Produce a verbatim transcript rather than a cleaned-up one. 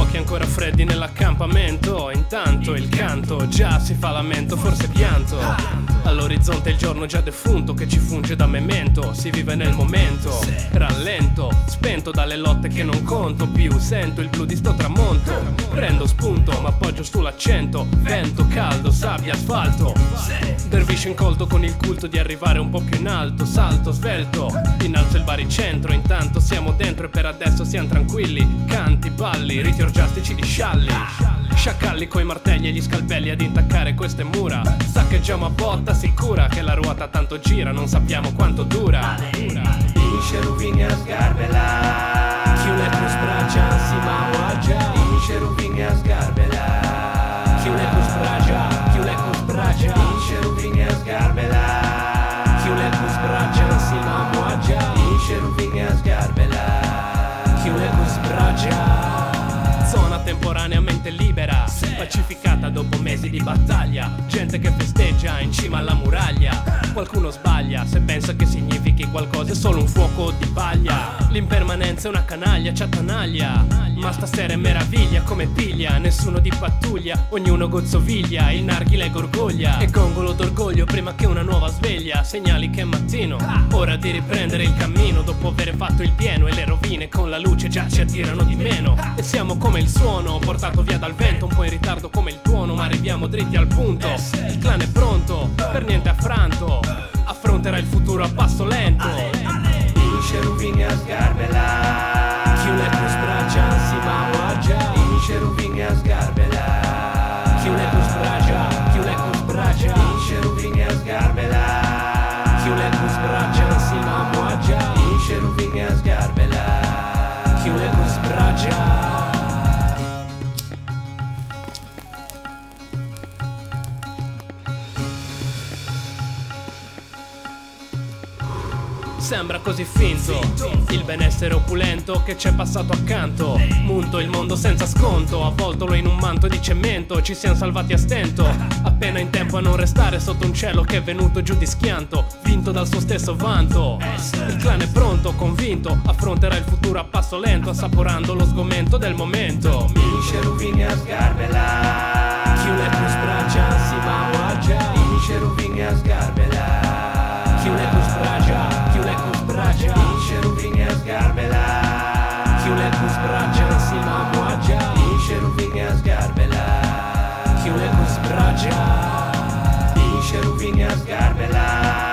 occhi ancora freddi nell'accampamento. Intanto il canto già si fa lamento, forse pianto. All'orizzonte il giorno già defunto che ci funge da memento. Si vive nel momento, rallento, spento dalle lotte che non conto più. Sento il blu di sto tramonto, prendo spunto ma appoggio sull'accento. Vento caldo, sabbia, asfalto. Dervish incolto con il culto di arrivare un po' più in alto. Salto, svelto, innalzo il baricentro. Intanto siamo dentro e per adesso siamo tranquilli. Canti, balli, riti orgiastici di scialli. Sciacalli coi martelli e gli scalpelli ad intaccare queste mura. Saccheggiamo a botta sicura che la ruota tanto gira, non sappiamo quanto dura. Inše ruvinja zgarbela, Chiule tu spragia, si mawaja. inše ruvinja zgarbela, Chiule tu spragia, chiule tu spragia. inše ruvinja zgarbela, Chiule tu spragia, si mawaja. inše ruvinja zgarbela, Chiule tu spragia. Zona temporaneamente libera, pacificata dopo mesi di battaglia. Gente che festeggia in cima alla muraglia. Qualcuno sbaglia se pensa che significhi qualcosa, è solo un fuoco di paglia. L'impermanenza è una canaglia, ci attanaglia. Ma stasera è meraviglia come piglia, nessuno di pattuglia, ognuno gozzoviglia. Il narghile gorgoglia e gongolo d'orgoglio prima che una nuova sveglia. Segnali che è mattino, ora di riprendere il cammino. Dopo aver fatto il pieno e le rovine con la luce già ci attirano di meno. E siamo come il suono, portato via dal vento, un po' in ritardo come il tuono, ma arriviamo dritti al punto. Il clan è pronto, per niente affranto, affronterà il futuro a passo lento. inše ruvinja zgarbela, Chiule tu spragia, si mawaja. inše ruvinja zgarbela, Chiule tu spragia, chiule tu spragia. inše ruvinja zgarbela, Chiule tu spragia, si mawaja. inše ruvinja zgarbela, Chiule tu spragia. Sembra così finto il benessere opulento che ci è passato accanto. Munto il mondo senza sconto, avvoltolo in un manto di cemento. Ci siamo salvati a stento, appena in tempo a non restare sotto un cielo che è venuto giù di schianto, vinto dal suo stesso vanto. Il clan è pronto, convinto, affronterà il futuro a passo lento, assaporando lo sgomento del momento. inše ruvinja zgarbela, Chiule tu spragia, si mawaja. inše ruvinja zgarbela, Chiule tu spragia, chiule tu spragia. inše ruvinja zgarbela, Chiule tu spragia, si mawaja. inše ruvinja zgarbela, Chiule tu spragia. inše ruvinja zgarbela.